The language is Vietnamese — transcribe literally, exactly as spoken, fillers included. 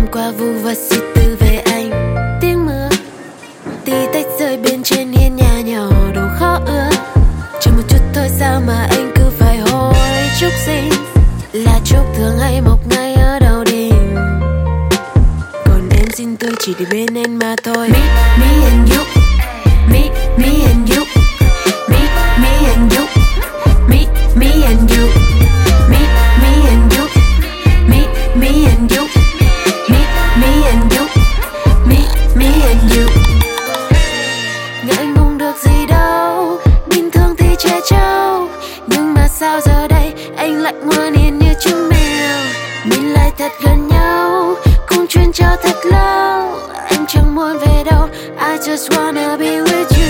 qua vu vơ suy tư về anh. Tiếng mưa tí tách rơi bên trên hiên nhà nhỏ đồ khó ưa. Chỉ một chút thôi sao mà anh cứ phải hối chúc gì, là chúc thương hay một ngày ở đầu đình. Còn em xin tôi chỉ để bên em mà thôi. Me, me and you, me, me and you, me, me and you, me, me and you, me, me and you, me, me and you, me, me and you, me, me and you. Ngại ngùng được gì đâu, bình thường thì trẻ trâu, nhưng mà sao giờ đây anh lại ngoan hiền như chú mèo. Mình lại thật gần nhau, cùng chuyện trò thật lâu. Anh chẳng muốn về đâu, I just wanna be with you.